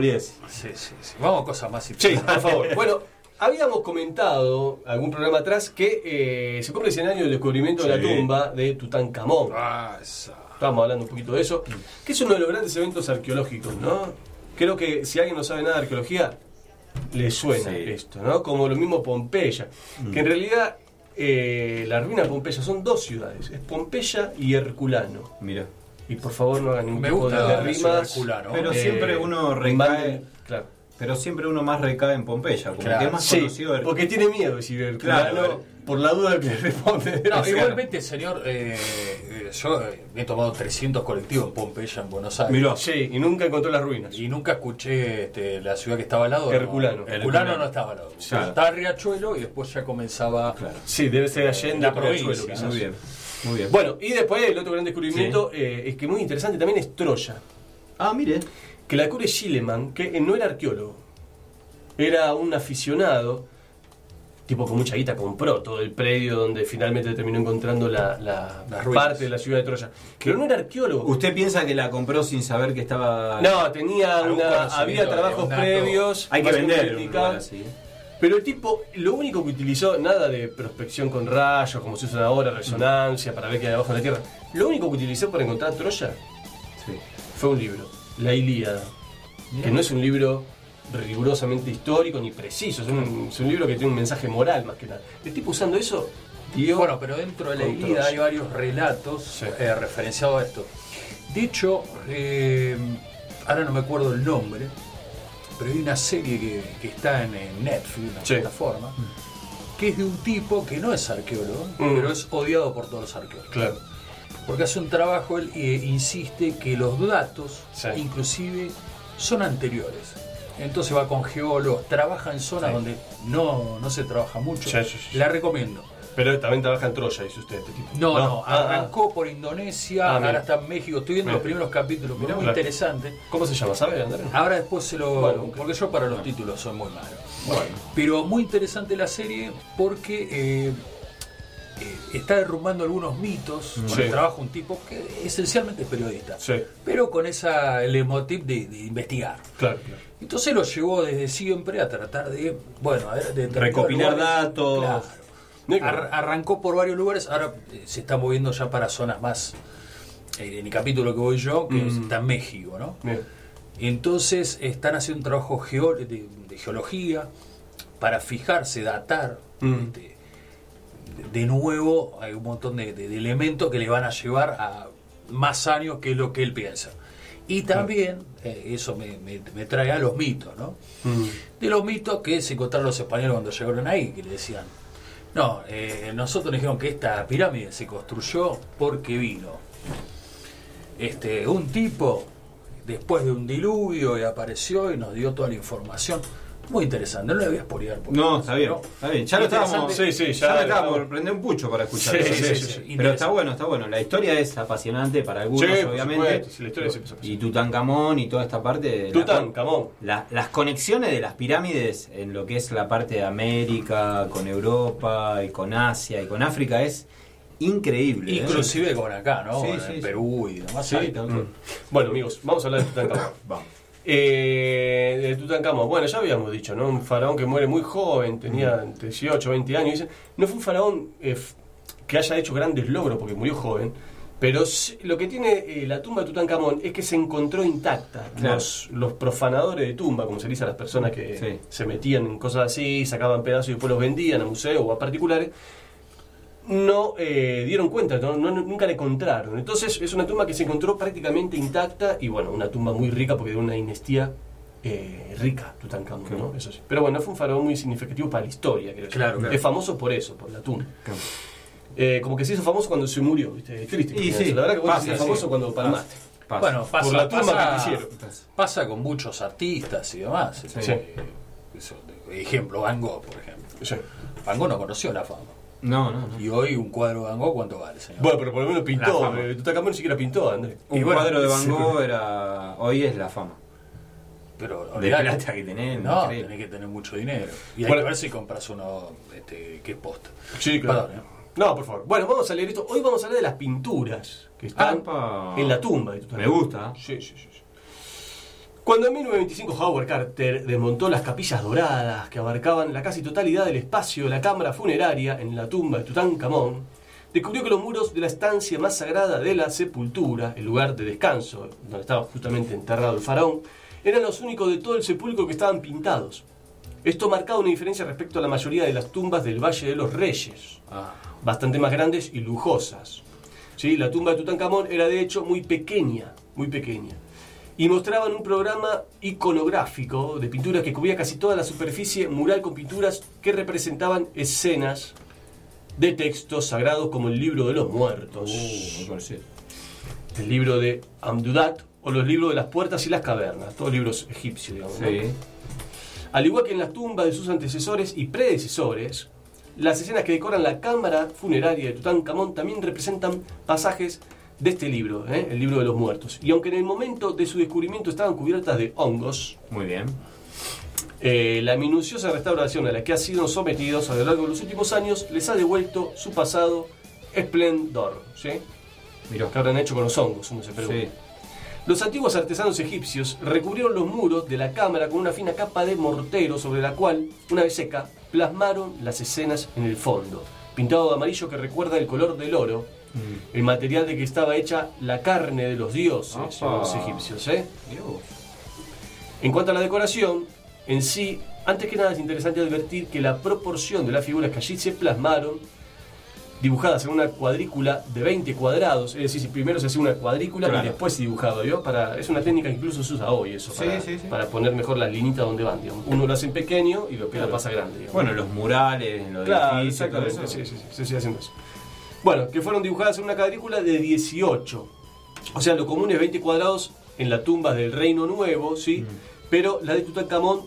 Sí. Vamos a cosas más Sí, importantes. por favor. Bueno, habíamos comentado algún programa atrás que se cumple el 100 años del descubrimiento de la Sí. tumba de Tutankamón. Estábamos hablando un poquito de eso, que es uno de los grandes eventos arqueológicos, ¿no? Creo que si alguien no sabe nada de arqueología, le suena esto, ¿no? Como lo mismo Pompeya, que en realidad la ruina de Pompeya son dos ciudades, es Pompeya y Herculano. Mira. Y por favor no hagan ningún Me tipo gusta de la rimas. ciudad de Herculano. Pero siempre uno recae. manden- claro. Pero siempre uno más recae en Pompeya, como Claro. que es más Sí, conocido. porque tiene miedo de decir Herculano Claro. por la duda que le responde. No, O sea, igualmente, señor, yo he tomado 300 colectivos en Pompeya, en Buenos Aires. Mirá. Sí, y nunca encontró las ruinas. Y nunca escuché la ciudad que estaba al lado. Herculano. No. Herculano no estaba al lado. Claro. Estaba Riachuelo y después ya comenzaba Sí, debe ser Allende, la por provincia. Riachuelo, quizás. Muy bien. Bueno, y después el otro gran descubrimiento es que muy interesante también es Troya. Ah, mire. Que la descubre Schliemann, que no era arqueólogo. Era un aficionado, tipo con mucha guita, compró todo el predio donde finalmente terminó encontrando la ruinas. parte de la ciudad de Troya. Pero no era arqueólogo. ¿Usted piensa que la compró sin saber que estaba.? No, tenía algún conocimiento había trabajos de un dato? previos. Hay que más vender crítica. un lugar así. Pero el tipo, lo único que utilizó, nada de prospección con rayos, como se usan ahora, resonancia, para ver qué hay abajo de la Tierra. Lo único que utilizó para encontrar Troya fue un libro, La Ilíada. Que no es un libro rigurosamente histórico ni preciso, es un libro que tiene un mensaje moral más que nada. El tipo usando eso, bueno, pero dentro de la Ilíada hay varios relatos referenciados a esto. De hecho, ahora no me acuerdo el nombre, pero hay una serie que está en Netflix, una plataforma, que es de un tipo que no es arqueólogo, pero es odiado por todos los arqueólogos. Claro. Porque hace un trabajo, él insiste que los datos, inclusive, son anteriores. Entonces va con geólogos, trabaja en zonas donde no se trabaja mucho. La recomiendo. Pero también trabaja en Troya, dice usted, este tipo. No, arrancó por Indonesia, ahora está en México. Estoy viendo los primeros capítulos, pero muy interesante. ¿Cómo se llama? ¿Sabes, Andrés? Ahora después se lo... porque yo para los títulos soy muy malo. Pero muy interesante la serie porque está derrumbando algunos mitos con el trabajo de un tipo que esencialmente es periodista. Pero con esa leitmotiv de investigar. Claro. Entonces lo llevó desde siempre a tratar de, de recopilar datos. Claro. Arrancó por varios lugares, ahora se está moviendo ya para zonas más, en el capítulo que voy yo, que está en México, ¿no? Entonces están haciendo un trabajo de geología para fijarse, datar, de nuevo hay un montón de elementos que le van a llevar a más años que lo que él piensa. Y también, eso me trae a los mitos, ¿no? De los mitos que se encontraron los españoles cuando llegaron ahí, que le decían, nosotros nos dijeron que esta pirámide se construyó porque vino un tipo después de un diluvio y apareció y nos dio toda la información. Muy interesante, no le voy a spoilear. No, está bien. Ya lo estábamos. Ya me estaba por prender un pucho para escuchar. Sí. Pero está bueno. La historia es apasionante para algunos, obviamente. La historia y Tutankamón y toda esta parte. Tutankamón. Las conexiones de las pirámides en lo que es la parte de América, con Europa, y con Asia, y con África es increíble. Inclusive con acá, ¿no? En Perú y demás. Bueno, amigos, vamos a hablar de Tutankamón. Vamos. De Tutankamón, bueno, ya habíamos dicho, ¿no? Un faraón que muere muy joven, tenía 18, 20 años. Dicen, no fue un faraón que haya hecho grandes logros porque murió joven, pero lo que tiene la tumba de Tutankamón es que se encontró intacta. Los profanadores de tumba, como se dice a las personas que se metían en cosas así, sacaban pedazos y después los vendían a museos o a particulares, no dieron cuenta, nunca la encontraron. Entonces es una tumba que se encontró prácticamente intacta y bueno, una tumba muy rica porque de una dinastía rica, Tutankamón, ¿no? Eso sí. Pero bueno, fue un faraón muy significativo para la historia, creo. Claro. Es famoso por eso, por la tumba. Como que se hizo famoso cuando se murió, ¿viste? Triste. La verdad que vos se hizo famoso cuando palmaste. Bueno, por la tumba que hicieron. Pasa con muchos artistas y demás. Ejemplo, Van Gogh, por ejemplo. Van Gogh no conoció la fama. No. Y hoy un cuadro de Van Gogh, ¿cuánto vale, señor? Pero por lo menos pintó. Tutankamón ni siquiera pintó, Andrés. Un cuadro de Van Gogh hoy es la fama. Pero de plata que tenés. No, tenés que tener mucho dinero. Y hay que ver si compras uno que es posta. Sí, claro. Perdón, No, por favor. Bueno, vamos a leer esto. Hoy vamos a hablar de las pinturas que están en la tumba de Tutankamón. Me gusta. Sí. Cuando en 1925 Howard Carter desmontó las capillas doradas que abarcaban la casi totalidad del espacio de la cámara funeraria en la tumba de Tutankamón, descubrió que los muros de la estancia más sagrada de la sepultura, el lugar de descanso, donde estaba justamente enterrado el faraón, eran los únicos de todo el sepulcro que estaban pintados. Esto marcaba una diferencia respecto a la mayoría de las tumbas del Valle de los Reyes, bastante más grandes y lujosas. ¿Sí? La tumba de Tutankamón era de hecho muy pequeña. Y mostraban un programa iconográfico de pinturas que cubría casi toda la superficie mural con pinturas que representaban escenas de textos sagrados como el libro de los muertos, el libro de Amdudat o los libros de las puertas y las cavernas, todos libros egipcios, digamos. ¿No? Al igual que en las tumbas de sus antecesores y predecesores, las escenas que decoran la cámara funeraria de Tutankamón también representan pasajes de este libro, el libro de los muertos. Y aunque en el momento de su descubrimiento estaban cubiertas de hongos, muy bien, la minuciosa restauración a la que han sido sometidos a lo largo de los últimos años les ha devuelto su pasado esplendor. ¿Sí? Mirá, ¿qué habrán hecho con los hongos? Uno se pregunta. Los antiguos artesanos egipcios recubrieron los muros de la cámara con una fina capa de mortero sobre la cual, una vez seca, plasmaron las escenas en el fondo, pintado de amarillo que recuerda el color del oro, el material de que estaba hecha la carne de los dioses, los egipcios. En cuanto a la decoración, en sí, antes que nada es interesante advertir que la proporción de las figuras que allí se plasmaron, dibujadas en una cuadrícula de 20 cuadrados, es decir, primero se hace una cuadrícula y después dibujado, ¿vio? Es una técnica que incluso se usa hoy eso, para poner mejor las linitas donde van, digamos. Uno lo hace en pequeño y lo pasa grande, digamos. Bueno, los murales, los edificios, exactamente, se sigue haciendo eso. Bueno, que fueron dibujadas en una cuadrícula de 18. O sea, lo común es 20 cuadrados en las tumbas del Reino Nuevo, ¿sí? Pero la de Tutankamón,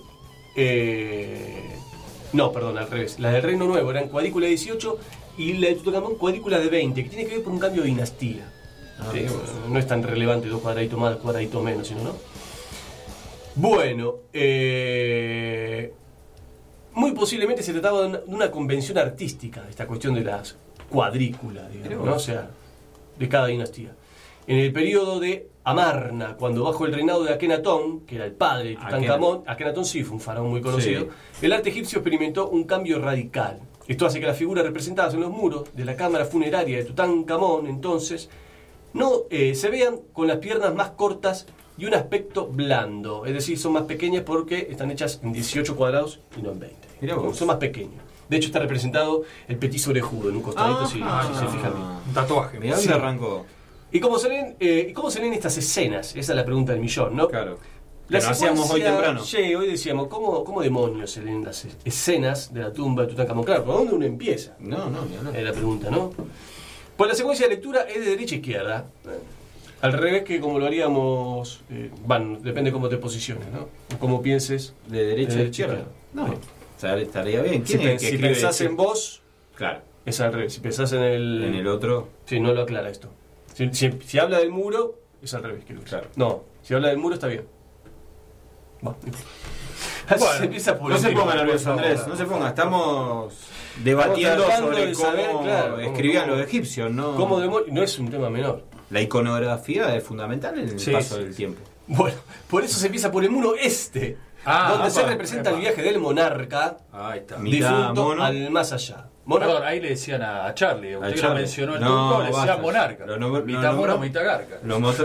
no, perdón, al revés. Las del Reino Nuevo eran cuadrícula de 18 y la de Tutankamón cuadrícula de 20, que tiene que ver con un cambio de dinastía. ¿Sí? No es tan relevante 2 cuadraditos más, 2 cuadraditos menos, sino, ¿no? Bueno, muy posiblemente se trataba de una convención artística, esta cuestión de las cuadrículas, digamos, ¿no? O sea, de cada dinastía. En el periodo de Amarna, cuando bajo el reinado de Akenatón, que era el padre de Tutankamón, Akenatón sí fue un faraón muy conocido, el arte egipcio experimentó un cambio radical. Esto hace que las figuras representadas en los muros de la cámara funeraria de Tutankamón, entonces, no se vean con las piernas más cortas y un aspecto blando. Es decir, son más pequeñas porque están hechas en 18 cuadrados y no en 20. Son más pequeños. De hecho, está representado el petiso orejudo en un costadito, si se fijan bien. Un tatuaje. Mirá dónde arrancó. ¿Y cómo se leen estas escenas? Esa es la pregunta del millón, ¿no? Claro. La Pero hacíamos hoy temprano. Sí, hoy decíamos, ¿cómo demonios se leen las escenas de la tumba de Tutankamón? Claro, ¿por dónde uno empieza? No. Es la pregunta, ¿no? Pues la secuencia de lectura es de derecha a izquierda. Al revés que como lo haríamos, depende cómo te posiciones, ¿no? O cómo pienses. ¿De derecha a izquierda? No. O sea, estaría bien. Si pensás en vos, claro, es al revés. Si pensás en el otro, sí, no lo aclara esto. Si habla del muro, es al revés. Claro. No, si habla del muro está bien. Bueno, se empieza por no se ponga nervioso, Andrés, no se ponga. Estamos debatiendo sobre cómo escribían los egipcios, ¿no? No es un tema menor. La iconografía es fundamental en el paso del tiempo. Bueno, por eso se empieza por el muro este, donde se representa el viaje del monarca difunto al más allá. Perdón, ahí le decían a Charlie, usted que lo mencionó el turco, le decían monarca. Mitad mono, mitad garca.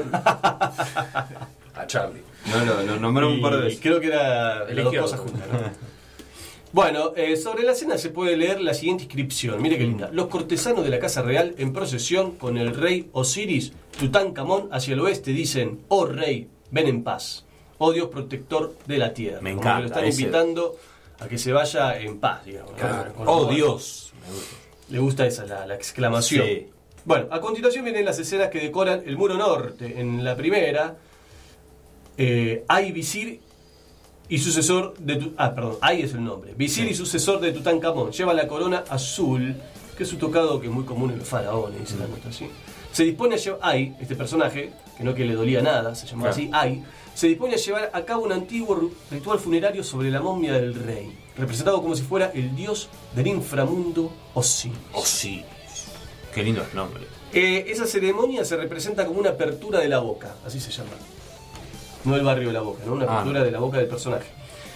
A Charlie. Lo nombró un par de veces. Creo que era las dos cosas juntas, ¿no? Bueno, sobre la escena se puede leer la siguiente inscripción. Mire qué linda. Los cortesanos de la casa real en procesión con el rey Osiris, Tutankamón, hacia el oeste dicen: oh rey, ven en paz. Oh Dios protector de la tierra. Me encanta. Como que lo están invitando a que se vaya en paz, digamos. Claro. Oh Dios. Le gusta esa, la exclamación. Sí. Bueno, a continuación vienen las escenas que decoran el muro norte. En la primera, hay visir y sucesor de ahí es el nombre. Visir y sucesor de Tutankamón. Lleva la corona azul, que es un tocado que es muy común en los faraones, dice la nota así. Se dispone a llevar, este personaje, que no que le dolía nada, se llamaba así, se dispone a llevar a cabo un antiguo ritual funerario sobre la momia del rey, representado como si fuera el dios del inframundo Osiris. Qué lindo el nombre. Esa ceremonia se representa como una apertura de la boca, así se llama. No el barrio de la boca, ¿no? Una apertura de la boca del personaje.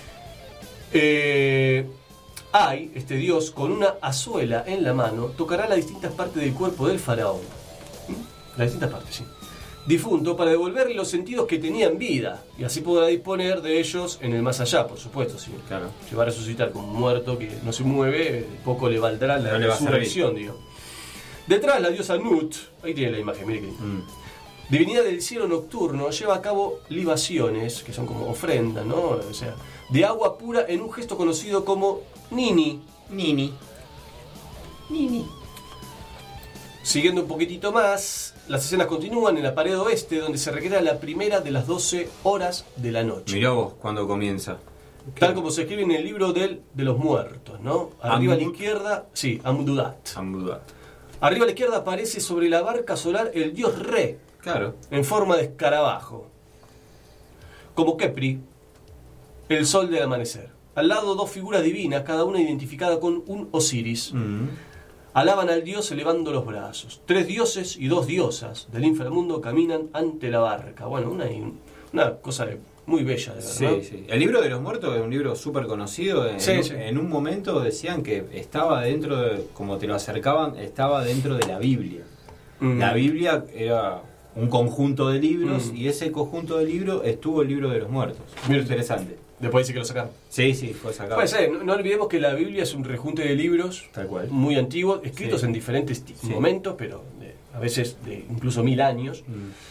Este dios, con una azuela en la mano, tocará las distintas partes del cuerpo del faraón. Las distintas partes, sí. Difunto, para devolverle los sentidos que tenían vida, y así podrá disponer de ellos en el más allá, por supuesto. Sí. Claro. Se va a resucitar como un muerto que no se mueve, poco le valdrá la resurrección, digo. Detrás, la diosa Nut, ahí tiene la imagen, mire que divinidad del cielo nocturno, lleva a cabo libaciones, que son como ofrendas, ¿no? O sea, de agua pura en un gesto conocido como Nini. Siguiendo un poquitito más, las escenas continúan en la pared oeste, donde se recrea la primera de las 12 horas de la noche. Mirá vos cuando comienza. Tal como se escribe en el libro de los muertos, ¿no? Arriba a la izquierda, sí, Amdudat. Arriba a la izquierda aparece sobre la barca solar el dios Re, en forma de escarabajo. Como Kepri, el sol del amanecer. Al lado dos figuras divinas, cada una identificada con un Osiris. alaban al dios elevando los brazos. 3 dioses y 2 diosas del inframundo caminan ante la barca. Bueno, una cosa muy bella, de verdad. Sí, sí. El libro de los muertos es un libro súper conocido. En un momento decían que estaba dentro de, como te lo acercaban, estaba dentro de la Biblia. La Biblia era un conjunto de libros y ese conjunto de libros estuvo el libro de los muertos. Muy interesante. Después dice que lo sacaron. Sí, fue sacado. Puede ser, no olvidemos que la Biblia es un rejunte de libros tal cual, muy antiguos, escritos en diferentes momentos, pero a veces de incluso 1000 años.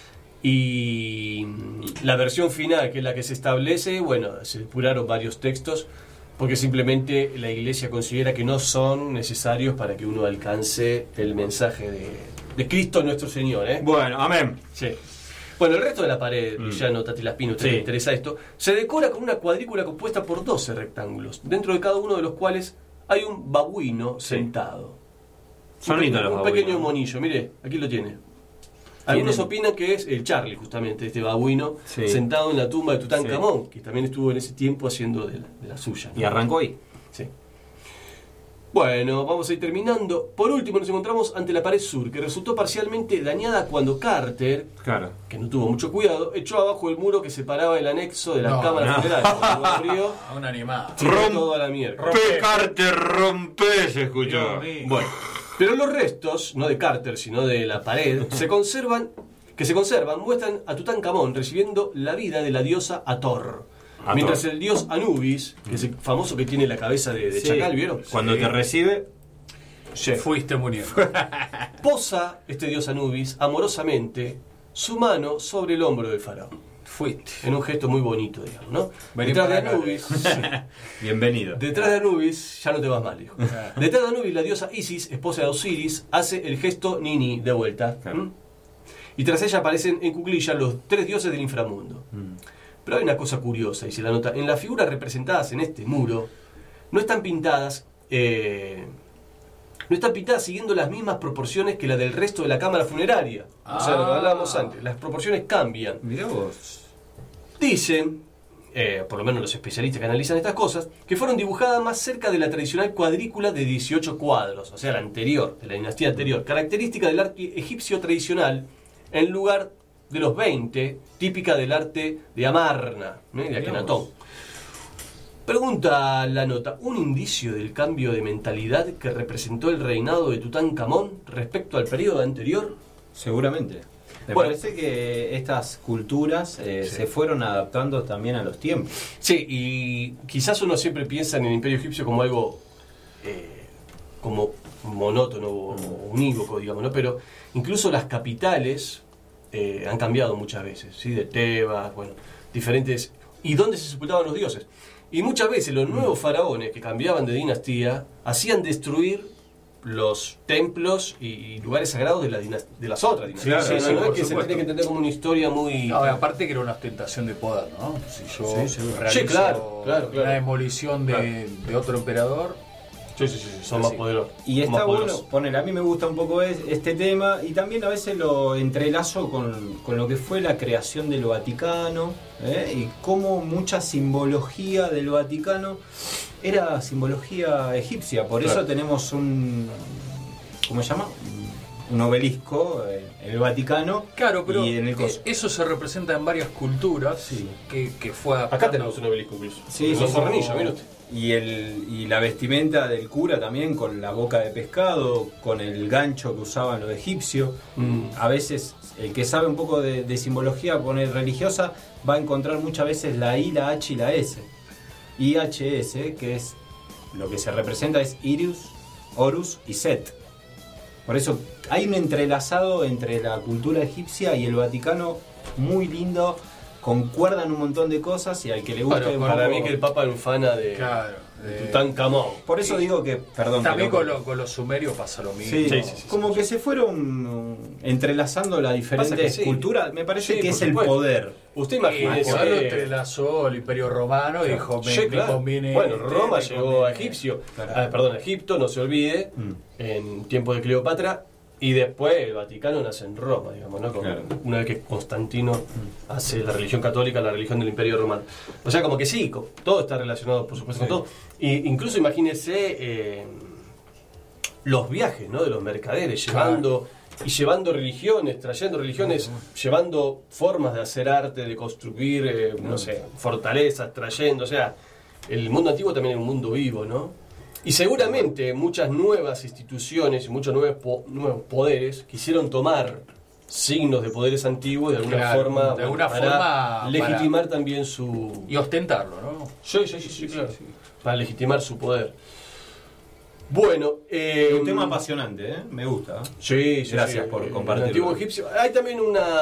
Y la versión final, que es la que se establece, bueno, se depuraron varios textos, porque simplemente la Iglesia considera que no son necesarios para que uno alcance el mensaje de Cristo nuestro Señor. Bueno, amén. Sí. Bueno, el resto de la pared, Luciano, Tati Laspino, ¿te interesa esto? Se decora con una cuadrícula compuesta por 12 rectángulos, dentro de cada uno de los cuales hay un babuino sentado. Son lindos los babuinos. Un pequeño monillo, mire, aquí lo tiene. Algunos opinan que es el Charlie, justamente, este babuino, sentado en la tumba de Tutankamón, que también estuvo en ese tiempo haciendo de la suya, ¿no? Y arrancó ahí. Sí. Bueno, vamos a ir terminando. Por último, nos encontramos ante la pared sur, que resultó parcialmente dañada cuando Carter, que no tuvo mucho cuidado, echó abajo el muro que separaba el anexo de la cámara funeral. Un animal. Toda la mierda. Rompe, Carter, rompe, se escuchó. Bueno, pero los restos, no de Carter, sino de la pared, se conservan, muestran a Tutankamón recibiendo la vida de la diosa Hathor. Mientras el dios Anubis, que es el famoso que tiene la cabeza de chacal, ¿vieron? Cuando te recibe, fuiste muriendo. Posa este dios Anubis amorosamente su mano sobre el hombro del faraón. Fuiste. En un gesto muy bonito, digamos, ¿no? Detrás de Anubis. Bienvenido. Detrás de Anubis, ya no te vas mal, hijo. Detrás de Anubis, la diosa Isis, esposa de Osiris, hace el gesto Nini de vuelta. Y tras ella aparecen en cuclillas los 3 dioses del inframundo. Pero hay una cosa curiosa, dice la nota. En las figuras representadas en este muro no están pintadas siguiendo las mismas proporciones que la del resto de la cámara funeraria. O sea, lo que hablábamos antes. Las proporciones cambian. Mirá vos. Dicen, por lo menos los especialistas que analizan estas cosas, que fueron dibujadas más cerca de la tradicional cuadrícula de 18 cuadros, o sea, la anterior, de la dinastía anterior, característica del arte egipcio tradicional, en lugar de los 20, típica del arte de Amarna, de Akenatón. Pregunta la nota, ¿un indicio del cambio de mentalidad que representó el reinado de Tutankamón respecto al periodo anterior? Seguramente. Me parece que estas culturas se fueron adaptando también a los tiempos. Sí, y quizás uno siempre piensa en el Imperio Egipcio como algo como monótono o unívoco, digamos, ¿no? Pero incluso las capitales han cambiado muchas veces, ¿sí? De Tebas, bueno, diferentes... ¿Y dónde se sepultaban los dioses? Y muchas veces los nuevos faraones que cambiaban de dinastía hacían destruir los templos y lugares sagrados de las otras dinastías. Claro, no es que se tiene que entender como una historia muy... No, aparte que era una ostentación de poder, ¿no? Si yo realizo claro. una demolición de otro emperador... son más poderosos. Y está bueno, a mí me gusta un poco este tema y también a veces lo entrelazo con lo que fue la creación del Vaticano y cómo mucha simbología del Vaticano era simbología egipcia. Por eso tenemos ¿cómo se llama? Un obelisco en el Vaticano. Claro, pero y en el eso se representa en varias culturas que fue adaptando. Acá tenemos un obelisco incluso. Sí, los hornillos, ¿vieron? Y la vestimenta del cura también, con la boca de pescado, con el gancho que usaban los egipcios. A veces el que sabe un poco de simbología religiosa va a encontrar muchas veces la I, la H y la S. IHS, que es lo que se representa, es Iris, Horus y Set. Por eso hay un entrelazado entre la cultura egipcia y el Vaticano muy lindo. Concuerdan un montón de cosas y al que le guste para mí que el Papa era un fana de Tutankamón. Por eso digo que, perdón. También con los sumerios pasa lo mismo. Sí, como que se fueron entrelazando las diferentes culturas. Me parece que es el poder. Usted imagínese. Lo entrelazó el Imperio Romano y dijo, me conviene... Bueno, Roma llegó a Egipcio. Perdón, a Egipto, no se olvide, en tiempos de Cleopatra. Y después el Vaticano nace en Roma, digamos, ¿no? Una vez que Constantino hace la religión católica, la religión del Imperio Romano. O sea, como que sí, todo está relacionado, por supuesto, con todo. Y incluso imagínense los viajes, ¿no? De los mercaderes, llevando religiones, trayendo religiones, llevando formas de hacer arte, de construir, no sé, fortalezas, trayendo, o sea, el mundo antiguo también es un mundo vivo, ¿no? Y seguramente muchas nuevas instituciones y muchos nuevos poderes quisieron tomar signos de poderes antiguos de alguna forma, de alguna para forma legitimar también su... Y ostentarlo, ¿no? Sí, claro. Para legitimar su poder. Bueno, un tema apasionante, ¿eh? Me gusta. Sí, gracias por compartirlo. El antiguo egipcio. Hay también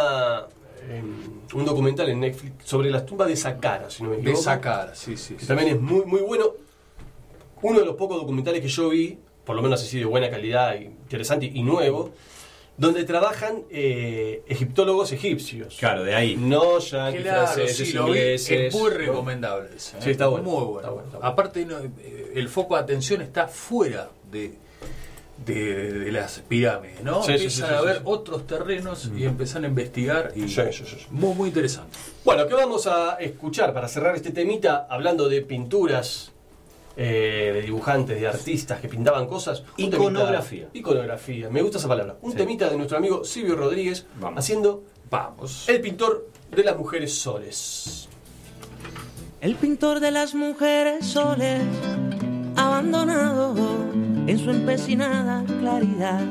un documental en Netflix sobre las tumbas de Saqqara, si no me equivoco. De Saqqara, sí. Que también es muy, muy bueno. Uno de los pocos documentales que yo vi, por lo menos así de buena calidad, interesante y nuevo, donde trabajan egiptólogos egipcios. Claro, de ahí. No ya franceses, ingleses. Es muy recomendable eso. Sí, está bueno. Muy bueno. Está bueno. Aparte, el foco de atención está fuera de las pirámides, ¿no? Empiezan a ver otros terrenos y empiezan a investigar. Y muy, muy interesante. Bueno, ¿qué vamos a escuchar para cerrar este temita hablando de pinturas? De dibujantes, de artistas que pintaban cosas. Iconografía. Iconografía, me gusta esa palabra. Un temita de nuestro amigo Silvio Rodríguez haciendo El pintor de las mujeres soles. El pintor de las mujeres soles, abandonado en su empecinada claridad,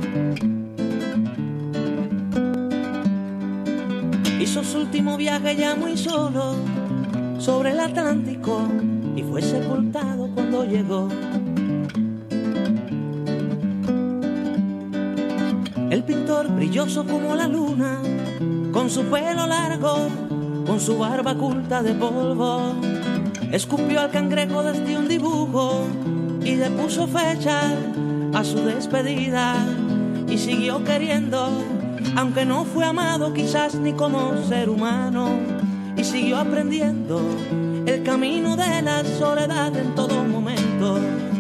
hizo su último viaje ya muy solo sobre el Atlántico y fue sepultado cuando llegó. El pintor brilloso como la luna, con su pelo largo, con su barba culta de polvo, escupió al cangrejo desde un dibujo y le puso fecha a su despedida y siguió queriendo, aunque no fue amado quizás ni como ser humano, y siguió aprendiendo el camino de la soledad en todo momento.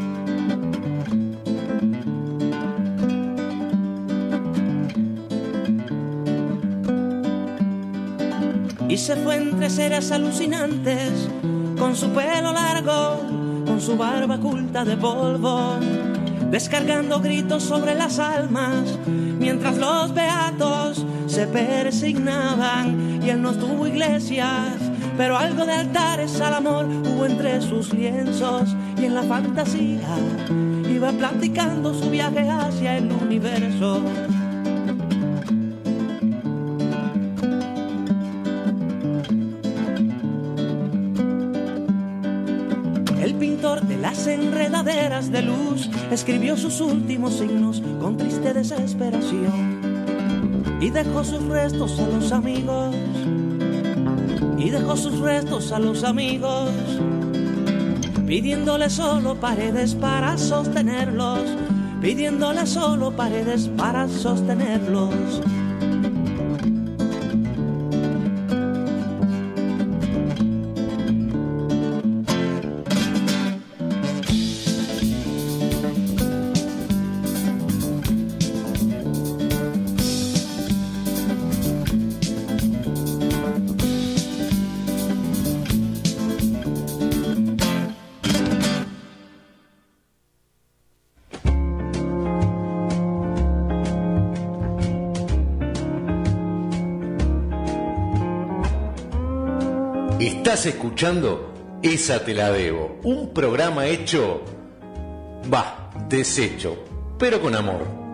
Y se fue entre seres alucinantes, con su pelo largo, con su barba culta de polvo, descargando gritos sobre las almas, mientras los beatos se persignaban. Y él no tuvo iglesias, pero algo de altares al amor hubo entre sus lienzos, y en la fantasía iba platicando su viaje hacia el universo. El pintor de las enredaderas de luz escribió sus últimos signos con triste desesperación y dejó sus restos a los amigos. Y dejó sus restos a los amigos, pidiéndole solo paredes para sostenerlos, pidiéndole solo paredes para sostenerlos. Estás escuchando Esa Te La Debo, un programa hecho, deshecho, pero con amor.